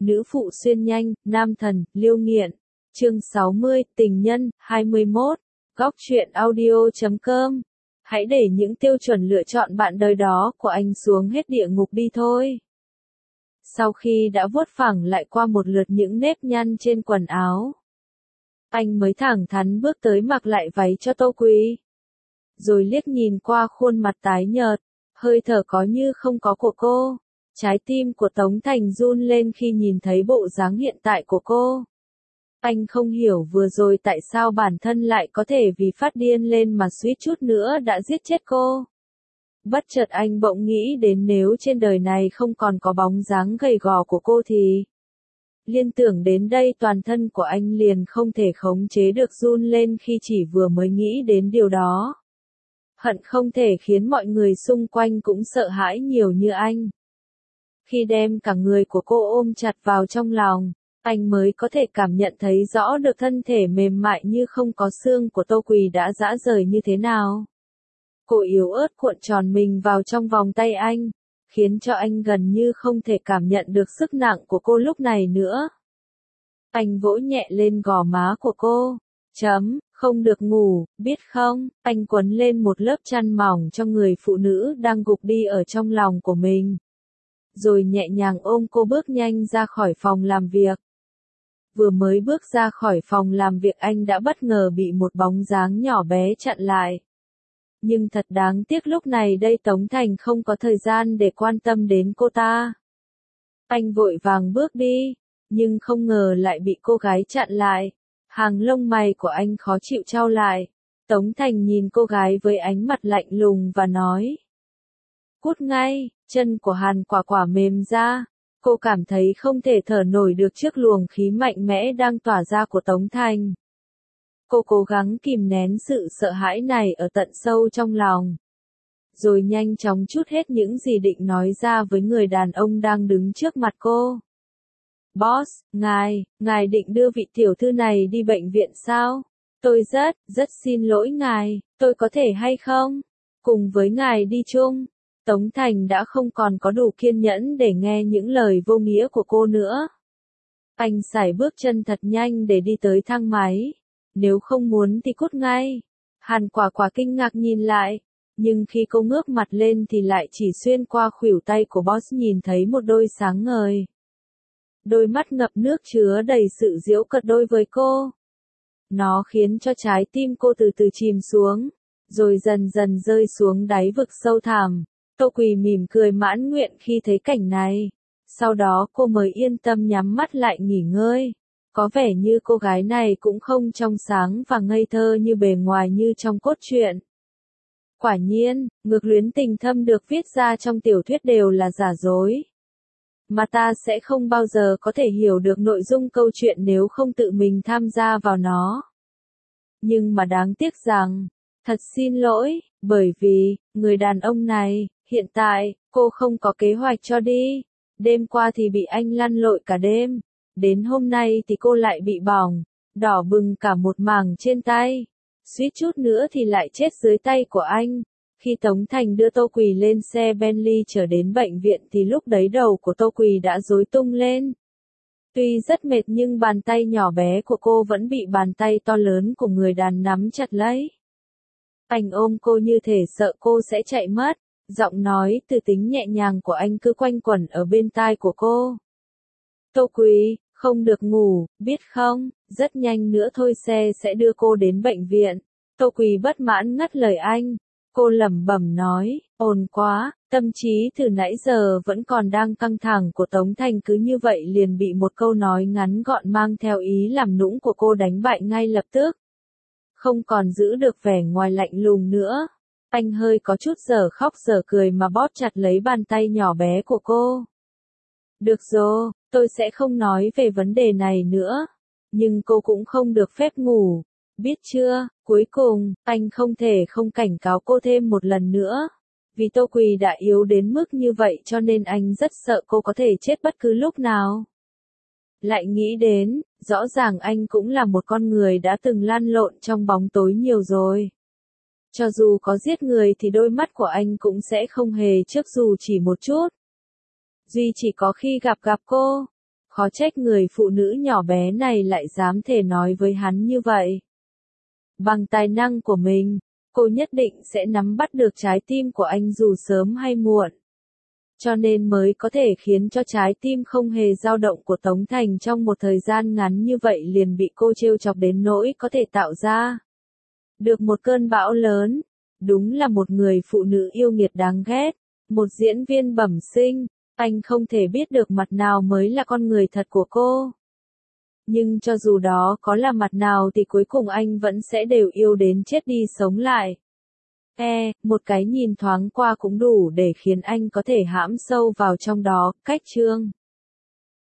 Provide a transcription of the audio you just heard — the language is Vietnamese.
Nữ phụ xuyên nhanh, nam thần, liêu nghiện. Chương 60, tình nhân, 21. Góc truyện audio.com. Hãy để những tiêu chuẩn lựa chọn bạn đời đó của anh xuống hết địa ngục đi thôi. Sau khi đã vuốt phẳng lại qua một lượt những nếp nhăn trên quần áo, anh mới thẳng thắn bước tới mặc lại váy cho Tô Quỳ. Rồi liếc nhìn qua khuôn mặt tái nhợt, hơi thở có như không có của cô. Trái tim của Tống Thành run lên khi nhìn thấy bộ dáng hiện tại của cô. Anh không hiểu vừa rồi tại sao bản thân lại có thể vì phát điên lên mà suýt chút nữa đã giết chết cô. Bất chợt anh bỗng nghĩ đến nếu trên đời này không còn có bóng dáng gầy gò của cô thì... Liên tưởng đến đây toàn thân của anh liền không thể khống chế được run lên khi chỉ vừa mới nghĩ đến điều đó. Hận không thể khiến mọi người xung quanh cũng sợ hãi nhiều như anh. Khi đem cả người của cô ôm chặt vào trong lòng, anh mới có thể cảm nhận thấy rõ được thân thể mềm mại như không có xương của Tô Quỳ đã rã rời như thế nào. Cô yếu ớt cuộn tròn mình vào trong vòng tay anh, khiến cho anh gần như không thể cảm nhận được sức nặng của cô lúc này nữa. Anh vỗ nhẹ lên gò má của cô. Không được ngủ, biết không? Anh quấn lên một lớp chăn mỏng cho người phụ nữ đang gục đi ở trong lòng của mình. Rồi nhẹ nhàng ôm cô bước nhanh ra khỏi phòng làm việc. Vừa mới bước ra khỏi phòng làm việc anh đã bất ngờ bị một bóng dáng nhỏ bé chặn lại. Nhưng thật đáng tiếc lúc này đây Tống Thành không có thời gian để quan tâm đến cô ta. Anh vội vàng bước đi, nhưng không ngờ lại bị cô gái chặn lại. Hàng lông mày của anh khó chịu chau lại. Tống Thành nhìn cô gái với ánh mặt lạnh lùng và nói. Cút ngay, chân của Hàn Quả Quả mềm ra. Cô cảm thấy không thể thở nổi được trước luồng khí mạnh mẽ đang tỏa ra của Tống Thành. Cô cố gắng kìm nén sự sợ hãi này ở tận sâu trong lòng. Rồi nhanh chóng trút hết những gì định nói ra với người đàn ông đang đứng trước mặt cô. Boss, ngài định đưa vị tiểu thư này đi bệnh viện sao? Tôi rất xin lỗi ngài, tôi có thể hay không? Cùng với ngài đi chung. Tống Thành đã không còn có đủ kiên nhẫn để nghe những lời vô nghĩa của cô nữa. Anh sải bước chân thật nhanh để đi tới thang máy. Nếu không muốn thì cút ngay. Hàn Quả Quả kinh ngạc nhìn lại. Nhưng khi cô ngước mặt lên thì lại chỉ xuyên qua khuỷu tay của boss nhìn thấy một đôi sáng ngời. Đôi mắt ngập nước chứa đầy sự giễu cợt đối với cô. Nó khiến cho trái tim cô từ từ chìm xuống, rồi dần dần rơi xuống đáy vực sâu thẳm. Tô Quỳ mỉm cười mãn nguyện khi thấy cảnh này. Sau đó cô mới yên tâm nhắm mắt lại nghỉ ngơi. Có vẻ như cô gái này cũng không trong sáng và ngây thơ như bề ngoài như trong cốt truyện. Quả nhiên, ngược luyến tình thâm được viết ra trong tiểu thuyết đều là giả dối. Mà ta sẽ không bao giờ có thể hiểu được nội dung câu chuyện nếu không tự mình tham gia vào nó. Nhưng mà đáng tiếc rằng, thật xin lỗi, bởi vì, người đàn ông này, hiện tại, cô không có kế hoạch cho đi. Đêm qua thì bị anh lăn lội cả đêm. Đến hôm nay thì cô lại bị bỏng, đỏ bừng cả một mảng trên tay. Suýt chút nữa thì lại chết dưới tay của anh. Khi Tống Thành đưa Tô Quỳ lên xe Bentley trở đến bệnh viện thì lúc đấy đầu của Tô Quỳ đã rối tung lên. Tuy rất mệt nhưng bàn tay nhỏ bé của cô vẫn bị bàn tay to lớn của người đàn nắm chặt lấy. Anh ôm cô như thể sợ cô sẽ chạy mất. Giọng nói từ tính nhẹ nhàng của anh cứ quanh quẩn ở bên tai của cô. Tô Quỳ, không được ngủ, biết không, rất nhanh nữa thôi xe sẽ đưa cô đến bệnh viện. Tô Quỳ bất mãn ngắt lời anh. Cô lẩm bẩm nói, ồn quá, tâm trí từ nãy giờ vẫn còn đang căng thẳng của Tống Thành cứ như vậy liền bị một câu nói ngắn gọn mang theo ý làm nũng của cô đánh bại ngay lập tức. Không còn giữ được vẻ ngoài lạnh lùng nữa. Anh hơi có chút giờ khóc giờ cười mà bóp chặt lấy bàn tay nhỏ bé của cô. Được rồi, tôi sẽ không nói về vấn đề này nữa. Nhưng cô cũng không được phép ngủ. Biết chưa, cuối cùng, anh không thể không cảnh cáo cô thêm một lần nữa. Vì Tô Quỳ đã yếu đến mức như vậy cho nên anh rất sợ cô có thể chết bất cứ lúc nào. Lại nghĩ đến, rõ ràng anh cũng là một con người đã từng lăn lộn trong bóng tối nhiều rồi. Cho dù có giết người thì đôi mắt của anh cũng sẽ không hề chớp dù chỉ một chút. Duy chỉ có khi gặp cô, Khó trách người phụ nữ nhỏ bé này lại dám thề nói với hắn như vậy. Bằng tài năng của mình, cô nhất định sẽ nắm bắt được trái tim của anh dù sớm hay muộn. Cho nên mới có thể khiến cho trái tim không hề dao động của Tống Thành trong một thời gian ngắn như vậy liền bị cô trêu chọc đến nỗi có thể tạo ra được một cơn bão lớn. Đúng là một người phụ nữ yêu nghiệt đáng ghét, một diễn viên bẩm sinh, anh không thể biết được mặt nào mới là con người thật của cô. Nhưng cho dù đó có là mặt nào thì cuối cùng anh vẫn sẽ đều yêu đến chết đi sống lại. Một cái nhìn thoáng qua cũng đủ để khiến anh có thể hãm sâu vào trong đó. Cách chương